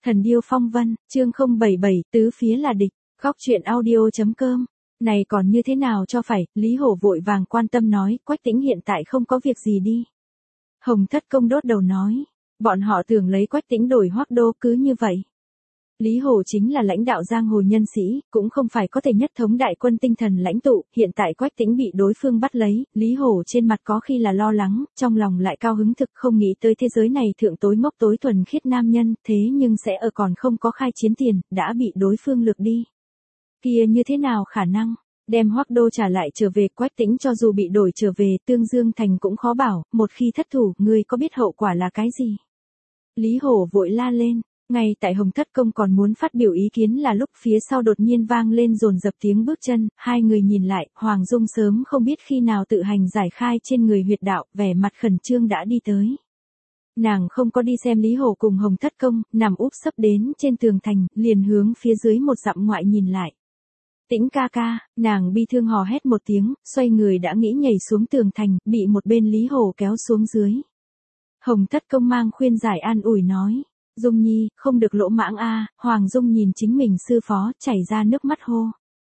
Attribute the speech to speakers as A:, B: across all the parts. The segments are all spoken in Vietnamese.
A: Thần điêu phong vân, chương 077, tứ phía là địch, góc truyện audio.com. Này còn như thế nào cho phải, Lý Hổ vội vàng quan tâm nói, Quách Tĩnh hiện tại không có việc gì đi. Hồng Thất Công đốt đầu nói, bọn họ tưởng lấy Quách Tĩnh đổi Hoắc Đô cứ như vậy. Lý Hổ chính là lãnh đạo giang hồ nhân sĩ, cũng không phải có thể nhất thống đại quân tinh thần lãnh tụ, hiện tại Quách Tĩnh bị đối phương bắt lấy, Lý Hổ trên mặt có khi là lo lắng, trong lòng lại cao hứng thực không nghĩ tới thế giới này thượng tối ngốc tối thuần khiết nam nhân, thế nhưng sẽ ở còn không có khai chiến tiền, đã bị đối phương lược đi. Kia như thế nào khả năng? Đem Hoắc Đô trả lại trở về, Quách Tĩnh cho dù bị đổi trở về, Tương Dương Thành cũng khó bảo, một khi thất thủ, ngươi có biết hậu quả là cái gì? Lý Hổ vội la lên. Ngay tại Hồng Thất Công còn muốn phát biểu ý kiến là lúc phía sau đột nhiên vang lên dồn dập tiếng bước chân, hai người nhìn lại, Hoàng Dung sớm không biết khi nào tự hành giải khai trên người huyệt đạo, vẻ mặt khẩn trương đã đi tới. Nàng không có đi xem Lý Hổ cùng Hồng Thất Công, nằm úp sấp đến trên tường thành, liền hướng phía dưới một dặm ngoại nhìn lại. Tĩnh ca ca, nàng bi thương hò hét một tiếng, xoay người đã nghĩ nhảy xuống tường thành, bị một bên Lý Hổ kéo xuống dưới. Hồng Thất Công mang khuyên giải an ủi nói. Dung Nhi, không được lỗ mãng a. Hoàng Dung nhìn chính mình sư phó, chảy ra nước mắt hô.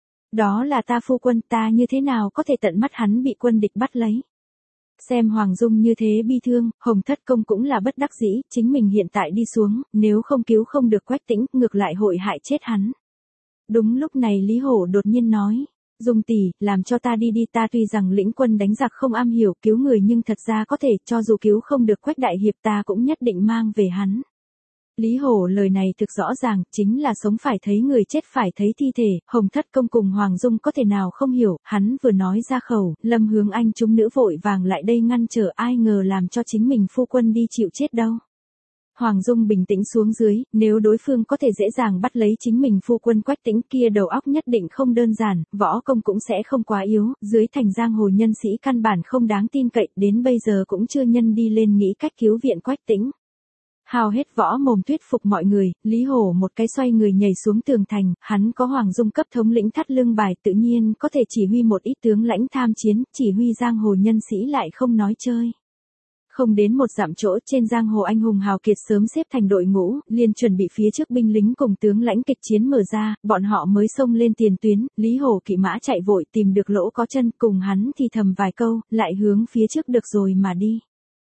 A: Đó là ta phu quân, ta như thế nào có thể tận mắt hắn bị quân địch bắt lấy. Xem Hoàng Dung như thế bi thương, Hồng Thất Công cũng là bất đắc dĩ, chính mình hiện tại đi xuống, nếu không cứu không được Quách Tĩnh, ngược lại hội hại chết hắn. Đúng lúc này Lý Hổ đột nhiên nói. Dung tỷ, làm cho ta đi đi, ta tuy rằng lĩnh quân đánh giặc không am hiểu cứu người nhưng thật ra có thể, cho dù cứu không được Quách đại hiệp ta cũng nhất định mang về hắn. Lý Hổ lời này thực rõ ràng, chính là sống phải thấy người chết phải thấy thi thể, Hồng Thất Công cùng Hoàng Dung có thể nào không hiểu, hắn vừa nói ra khẩu, Lâm Hướng Anh chúng nữ vội vàng lại đây ngăn trở, ai ngờ làm cho chính mình phu quân đi chịu chết đâu. Hoàng Dung bình tĩnh xuống dưới, nếu đối phương có thể dễ dàng bắt lấy chính mình phu quân Quách Tĩnh kia đầu óc nhất định không đơn giản, võ công cũng sẽ không quá yếu, dưới thành giang hồ nhân sĩ căn bản không đáng tin cậy, đến bây giờ cũng chưa nhân đi lên nghĩ cách cứu viện Quách Tĩnh. Hao hết võ mồm thuyết phục mọi người, Lý Hổ một cái xoay người nhảy xuống tường thành, hắn có Hoàng Dung cấp thống lĩnh thắt lưng bài tự nhiên có thể chỉ huy một ít tướng lãnh tham chiến, chỉ huy giang hồ nhân sĩ lại không nói chơi. Không đến một dặm chỗ trên giang hồ anh hùng hào kiệt sớm xếp thành đội ngũ, liền chuẩn bị phía trước binh lính cùng tướng lãnh kịch chiến mở ra, bọn họ mới xông lên tiền tuyến, Lý Hổ kỵ mã chạy vội tìm được lỗ có chân cùng hắn thì thầm vài câu, lại hướng phía trước được rồi mà đi.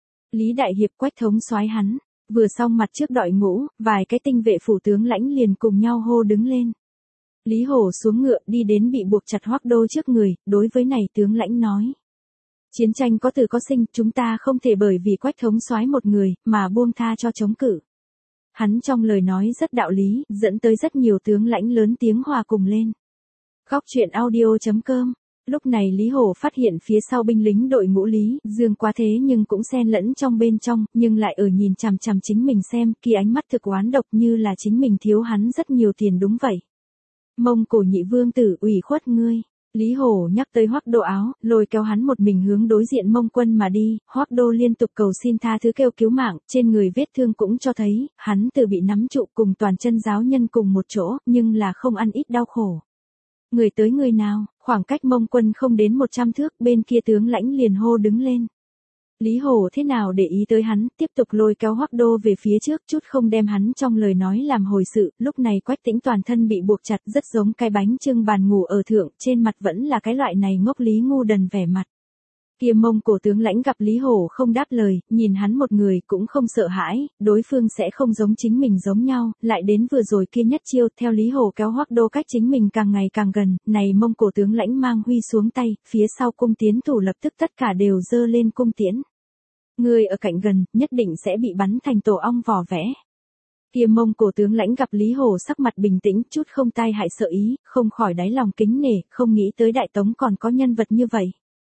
A: Lý Đại Hiệp Quách thống soái hắn. Vừa xong mặt trước đội ngũ, vài cái tinh vệ phủ tướng lãnh liền cùng nhau hô đứng lên. Lý Hổ xuống ngựa đi đến bị buộc chặt Hoắc Đô trước người, đối với này tướng lãnh nói. Chiến tranh có từ có sinh, chúng ta không thể bởi vì Quách thống soái một người, mà buông tha cho chống cự. Hắn trong lời nói rất đạo lý, dẫn tới rất nhiều tướng lãnh lớn tiếng hòa cùng lên. Góc truyện audio.com. Lúc này Lý Hổ phát hiện phía sau binh lính đội ngũ Lý Dương quá thế nhưng cũng xen lẫn trong bên trong, nhưng lại ở nhìn chằm chằm chính mình xem, kia ánh mắt thực oán độc như là chính mình thiếu hắn rất nhiều tiền đúng vậy. Mông Cổ nhị vương tử ủy khuất ngươi. Lý Hổ nhắc tới Hoắc Đô áo, lôi kéo hắn một mình hướng đối diện Mông Quân mà đi, Hoắc Đô liên tục cầu xin tha thứ kêu cứu mạng, trên người vết thương cũng cho thấy, hắn từ bị nắm trụ cùng toàn chân giáo nhân cùng một chỗ, nhưng là không ăn ít đau khổ. Người tới người nào, khoảng cách Mông Quân không đến 100 thước, bên kia tướng lãnh liền hô đứng lên. Lý Hổ thế nào để ý tới hắn, tiếp tục lôi kéo Hoắc Đô về phía trước, chút không đem hắn trong lời nói làm hồi sự, lúc này Quách Tĩnh toàn thân bị buộc chặt rất giống cái bánh chưng bàn ngủ ở thượng, trên mặt vẫn là cái loại này ngốc lý ngu đần vẻ mặt. Kia Mông Cổ tướng lãnh gặp Lý Hổ không đáp lời, nhìn hắn một người cũng không sợ hãi, đối phương sẽ không giống chính mình giống nhau, lại đến vừa rồi kia nhất chiêu, theo Lý Hổ kéo Hoắc Đô cách chính mình càng ngày càng gần, này Mông Cổ tướng lãnh mang huy xuống tay, phía sau cung tiến thủ lập tức tất cả đều giơ lên cung tiễn. Người ở cạnh gần, nhất định sẽ bị bắn thành tổ ong vỏ vẽ. Kia Mông Cổ tướng lãnh gặp Lý Hổ sắc mặt bình tĩnh, chút không tai hại sợ ý, không khỏi đáy lòng kính nể, không nghĩ tới Đại Tống còn có nhân vật như vậy.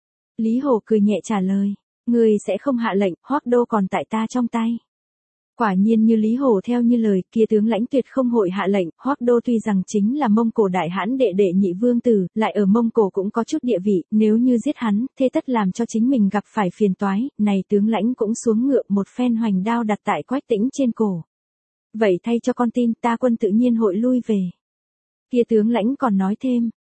A: Lý Hổ cười nhẹ trả lời, người sẽ không hạ lệnh, Hoắc Đô còn tại ta trong tay. Quả nhiên như Lý Hổ theo như lời, kia tướng lãnh tuyệt không hội hạ lệnh, Hoắc Đô tuy rằng chính là Mông Cổ đại hãn đệ đệ nhị vương tử, lại ở Mông Cổ cũng có chút địa vị, nếu như giết hắn, thế tất làm cho chính mình gặp phải phiền toái, này tướng lãnh cũng xuống ngựa một phen hoành đao đặt tại Quách Tĩnh trên cổ. Vậy thay cho con tin, ta quân tự nhiên hội lui về. Kia tướng lãnh còn nói thêm.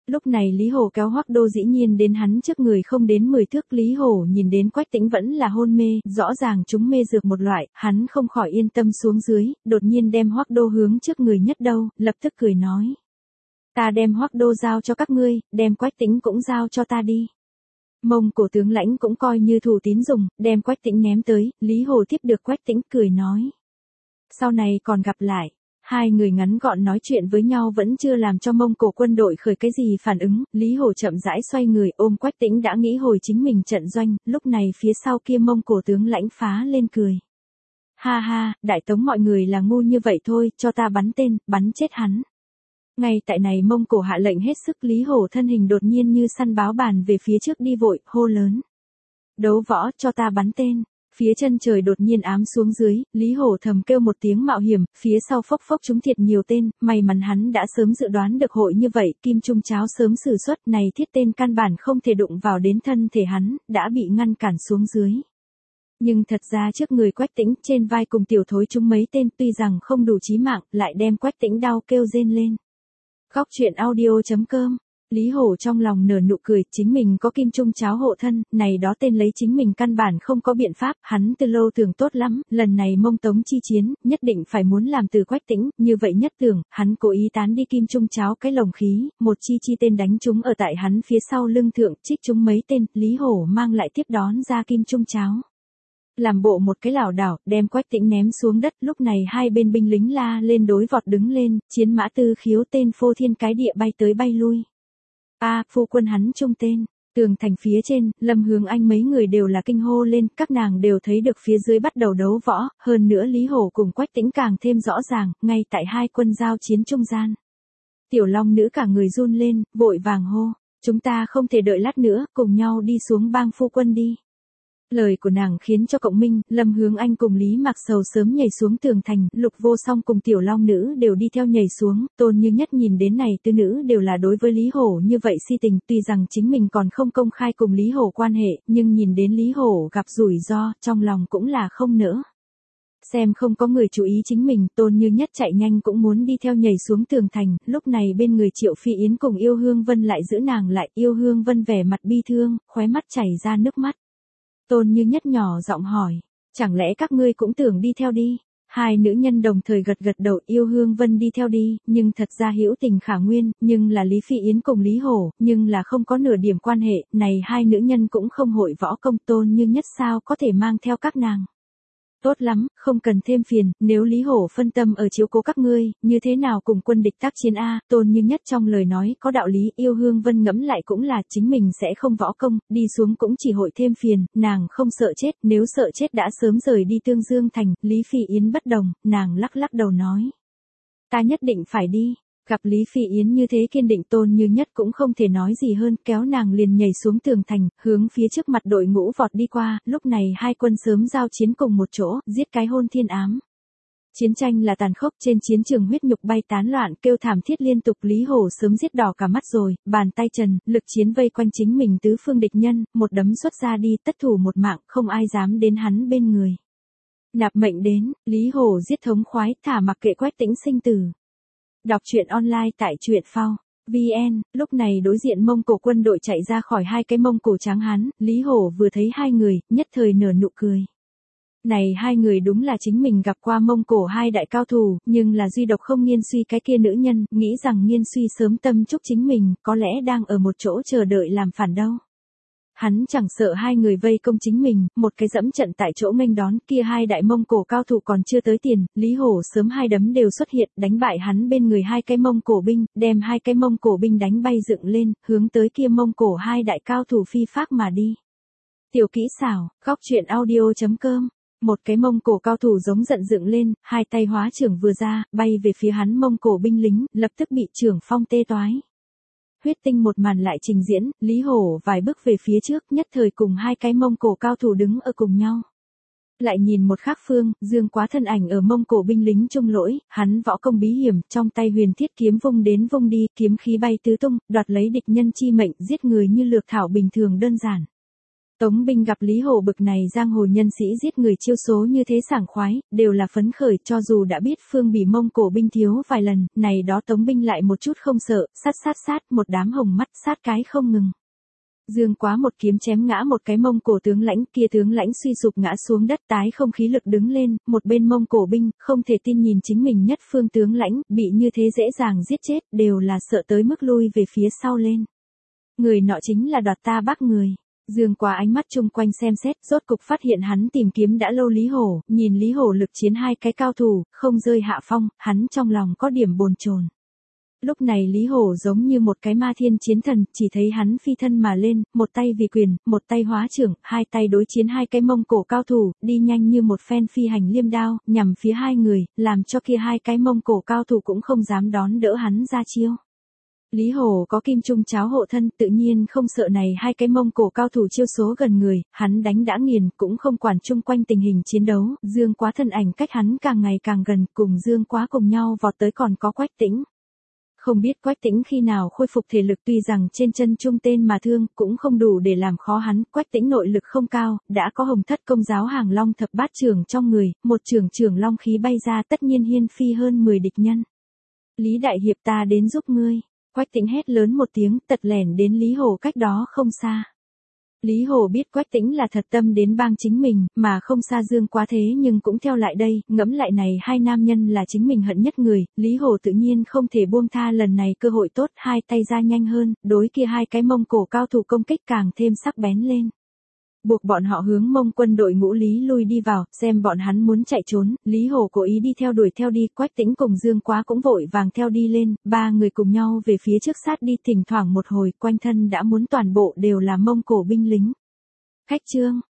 A: Lúc này Lý Hổ kéo Hoắc Đô dĩ nhiên đến hắn trước người không đến 10 thước. Lý Hổ nhìn đến Quách Tĩnh vẫn là hôn mê, rõ ràng chúng mê dược một loại, hắn không khỏi yên tâm xuống dưới, đột nhiên đem Hoắc Đô hướng trước người nhất đâu, lập tức cười nói. Ta đem Hoắc Đô giao cho các ngươi, đem Quách Tĩnh cũng giao cho ta đi. Mông Cổ tướng lãnh cũng coi như thủ tín dùng, đem Quách Tĩnh ném tới, Lý Hổ tiếp được Quách Tĩnh cười nói. Sau này còn gặp lại. Hai người ngắn gọn nói chuyện với nhau vẫn chưa làm cho Mông Cổ quân đội khởi cái gì phản ứng, Lý Hổ chậm rãi xoay người ôm Quách Tĩnh đã nghĩ hồi chính mình trận doanh, lúc này phía sau kia Mông Cổ tướng lãnh phá lên cười. Ha ha, Đại Tống mọi người là ngu như vậy thôi, cho ta bắn tên, bắn chết hắn. Ngay tại này Mông Cổ hạ lệnh hết sức, Lý Hổ thân hình đột nhiên như săn báo bàn về phía trước đi vội, hô lớn. Đấu võ, cho ta bắn tên. Phía chân trời đột nhiên ám xuống dưới, Lý Hổ thầm kêu một tiếng mạo hiểm, phía sau phốc phốc trúng thiệt nhiều tên, may mắn hắn đã sớm dự đoán được hội như vậy, kim trung cháo sớm sử xuất này thiết tên căn bản không thể đụng vào đến thân thể hắn, đã bị ngăn cản xuống dưới. Nhưng thật ra trước người Quách Tĩnh trên vai cùng tiểu thối trúng mấy tên tuy rằng không đủ chí mạng, lại đem Quách Tĩnh đau kêu rên lên. Góc truyện audio.com Lý Hổ trong lòng nở nụ cười, chính mình có kim trung cháo hộ thân, này đó tên lấy chính mình căn bản không có biện pháp, hắn từ lâu tưởng tốt lắm, lần này Mông Tống chi chiến, nhất định phải muốn làm từ Quách Tĩnh, như vậy nhất tưởng, hắn cố ý tán đi kim trung cháo cái lồng khí, một chi tên đánh chúng ở tại hắn phía sau lưng thượng, trích chúng mấy tên, Lý Hổ mang lại tiếp đón ra kim trung cháo. Làm bộ một cái lảo đảo, đem Quách Tĩnh ném xuống đất, lúc này hai bên binh lính la lên đối vọt đứng lên, chiến mã tư khiếu tên phô thiên cái địa bay tới bay lui. Phu quân hắn trung tên, tường thành phía trên, Lâm Hướng Anh mấy người đều là kinh hô lên, các nàng đều thấy được phía dưới bắt đầu đấu võ, hơn nữa Lý Hổ cùng Quách Tĩnh càng thêm rõ ràng, ngay tại hai quân giao chiến trung gian. Tiểu Long nữ cả người run lên, vội vàng hô, chúng ta không thể đợi lát nữa, cùng nhau đi xuống bang phu quân đi. Lời của nàng khiến cho Cộng Minh, Lâm Hướng Anh cùng Lý Mạc Sầu sớm nhảy xuống tường thành, Lục Vô Song cùng Tiểu Long nữ đều đi theo nhảy xuống, Tôn Như Nhất nhìn đến này tứ nữ đều là đối với Lý Hổ như vậy si tình, tuy rằng chính mình còn không công khai cùng Lý Hổ quan hệ, nhưng nhìn đến Lý Hổ gặp rủi ro, trong lòng cũng là không nỡ. Xem không có người chú ý chính mình, Tôn Như Nhất chạy nhanh cũng muốn đi theo nhảy xuống tường thành, lúc này bên người Triệu Phi Yến cùng Yêu Hương Vân lại giữ nàng lại, Yêu Hương Vân vẻ mặt bi thương, khóe mắt chảy ra nước mắt. Tôn Như Nhất nhỏ giọng hỏi, chẳng lẽ các ngươi cũng tưởng đi theo đi? Hai nữ nhân đồng thời gật gật đầu, Yêu Hương Vân đi theo đi, nhưng thật ra hữu tình khả nguyên, nhưng là Lý Phi Yến cùng Lý Hổ, nhưng là không có nửa điểm quan hệ, này hai nữ nhân cũng không hội võ công, Tôn Như Nhất sao có thể mang theo các nàng. Tốt lắm, không cần thêm phiền, nếu Lý Hổ phân tâm ở chiếu cố các ngươi, như thế nào cùng quân địch tác chiến Tôn Như Nhất trong lời nói có đạo lý, Yêu Hương Vân ngẫm lại cũng là chính mình sẽ không võ công, đi xuống cũng chỉ hội thêm phiền, nàng không sợ chết, nếu sợ chết đã sớm rời đi Tương Dương thành, Lý Phi Yến bất đồng, nàng lắc lắc đầu nói. Ta nhất định phải đi. Gặp Lý Phi Yến như thế kiên định, Tôn Như Nhất cũng không thể nói gì hơn, kéo nàng liền nhảy xuống tường thành, hướng phía trước mặt đội ngũ vọt đi qua, lúc này hai quân sớm giao chiến cùng một chỗ, giết cái hôn thiên ám. Chiến tranh là tàn khốc, trên chiến trường huyết nhục bay tán loạn, kêu thảm thiết liên tục, Lý Hổ sớm giết đỏ cả mắt rồi, bàn tay trần, lực chiến vây quanh chính mình tứ phương địch nhân, một đấm xuất ra đi, tất thủ một mạng, không ai dám đến hắn bên người. Nạp mệnh đến, Lý Hổ giết thống khoái, thả mặc kệ Quách Tĩnh sinh tử. Đọc truyện online tại truyện phao VN, lúc này đối diện Mông Cổ quân đội chạy ra khỏi hai cái Mông Cổ tráng hán, Lý Hổ vừa thấy hai người, nhất thời nở nụ cười. Này hai người đúng là chính mình gặp qua Mông Cổ hai đại cao thủ, nhưng là duy độc không Nghiên Suy cái kia nữ nhân, nghĩ rằng Nghiên Suy sớm tâm chúc chính mình, có lẽ đang ở một chỗ chờ đợi làm phản đâu. Hắn chẳng sợ hai người vây công chính mình, một cái dẫm trận tại chỗ nghênh đón, kia hai đại Mông Cổ cao thủ còn chưa tới tiền, Lý Hổ sớm hai đấm đều xuất hiện, đánh bại hắn bên người hai cái Mông Cổ binh, đem hai cái Mông Cổ binh đánh bay dựng lên, hướng tới kia Mông Cổ hai đại cao thủ phi phác mà đi. Tiểu kỹ xảo, góc truyện audio.com. Một cái Mông Cổ cao thủ giống giận dựng lên, hai tay hóa trưởng vừa ra, bay về phía hắn Mông Cổ binh lính, lập tức bị trưởng phong tê toái. Huyết tinh một màn lại trình diễn, Lý Hổ vài bước về phía trước, nhất thời cùng hai cái Mông Cổ cao thủ đứng ở cùng nhau. Lại nhìn một khác phương, Dương Quá thân ảnh ở Mông Cổ binh lính trung lỗi, hắn võ công bí hiểm, trong tay huyền thiết kiếm vung đến vung đi, kiếm khí bay tứ tung, đoạt lấy địch nhân chi mệnh, giết người như lược thảo bình thường đơn giản. Tống binh gặp Lý Hổ bực này giang hồ nhân sĩ giết người chiêu số như thế sảng khoái, đều là phấn khởi cho dù đã biết Phương Bỉ Mông Cổ binh thiếu vài lần, này đó Tống binh lại một chút không sợ, sát một đám hồng mắt sát cái không ngừng. Dương Quá một kiếm chém ngã một cái Mông Cổ tướng lãnh, kia tướng lãnh suy sụp ngã xuống đất, tái không khí lực đứng lên, một bên Mông Cổ binh, không thể tin nhìn chính mình nhất phương tướng lãnh, bị như thế dễ dàng giết chết, đều là sợ tới mức lui về phía sau lên. Người nọ chính là đoạt ta Bắc người. Dương Quá ánh mắt chung quanh xem xét, rốt cục phát hiện hắn tìm kiếm đã lâu Lý Hổ, nhìn Lý Hổ lực chiến hai cái cao thủ, không rơi hạ phong, hắn trong lòng có điểm bồn chồn. Lúc này Lý Hổ giống như một cái ma thiên chiến thần, chỉ thấy hắn phi thân mà lên, một tay vì quyền, một tay hóa trưởng, hai tay đối chiến hai cái Mông Cổ cao thủ, đi nhanh như một phen phi hành liêm đao, nhằm phía hai người, làm cho kia hai cái Mông Cổ cao thủ cũng không dám đón đỡ hắn ra chiêu. Lý Hổ có kim trung cháo hộ thân, tự nhiên không sợ này hai cái Mông Cổ cao thủ chiêu số gần người, hắn đánh đã nghiền, cũng không quản chung quanh tình hình chiến đấu, Dương Quá thân ảnh cách hắn càng ngày càng gần, cùng Dương Quá cùng nhau vọt tới còn có Quách Tĩnh. Không biết Quách Tĩnh khi nào khôi phục thể lực, tuy rằng trên chân trung tên mà thương, cũng không đủ để làm khó hắn, Quách Tĩnh nội lực không cao, đã có Hồng Thất công giáo Hàng Long thập bát trưởng trong người, một trưởng long khí bay ra, tất nhiên hiên phi hơn 10 địch nhân. Lý đại hiệp, ta đến giúp ngươi. Quách Tĩnh hét lớn một tiếng, tật lẻn đến Lý Hổ cách đó không xa. Lý Hổ biết Quách Tĩnh là thật tâm đến bang chính mình, mà không xa Dương Quá thế nhưng cũng theo lại đây, ngẫm lại này hai nam nhân là chính mình hận nhất người, Lý Hổ tự nhiên không thể buông tha lần này cơ hội tốt, hai tay ra nhanh hơn, đối kia hai cái Mông Cổ cao thủ công kích càng thêm sắc bén lên. Buộc bọn họ hướng Mông quân đội ngũ Lý lui đi vào, xem bọn hắn muốn chạy trốn, Lý Hổ cố ý đi đuổi theo đi, Quách Tĩnh cùng Dương Quá cũng vội vàng theo đi lên, ba người cùng nhau về phía trước sát đi, thỉnh thoảng một hồi, quanh thân đã muốn toàn bộ đều là Mông Cổ binh lính. Khách trương,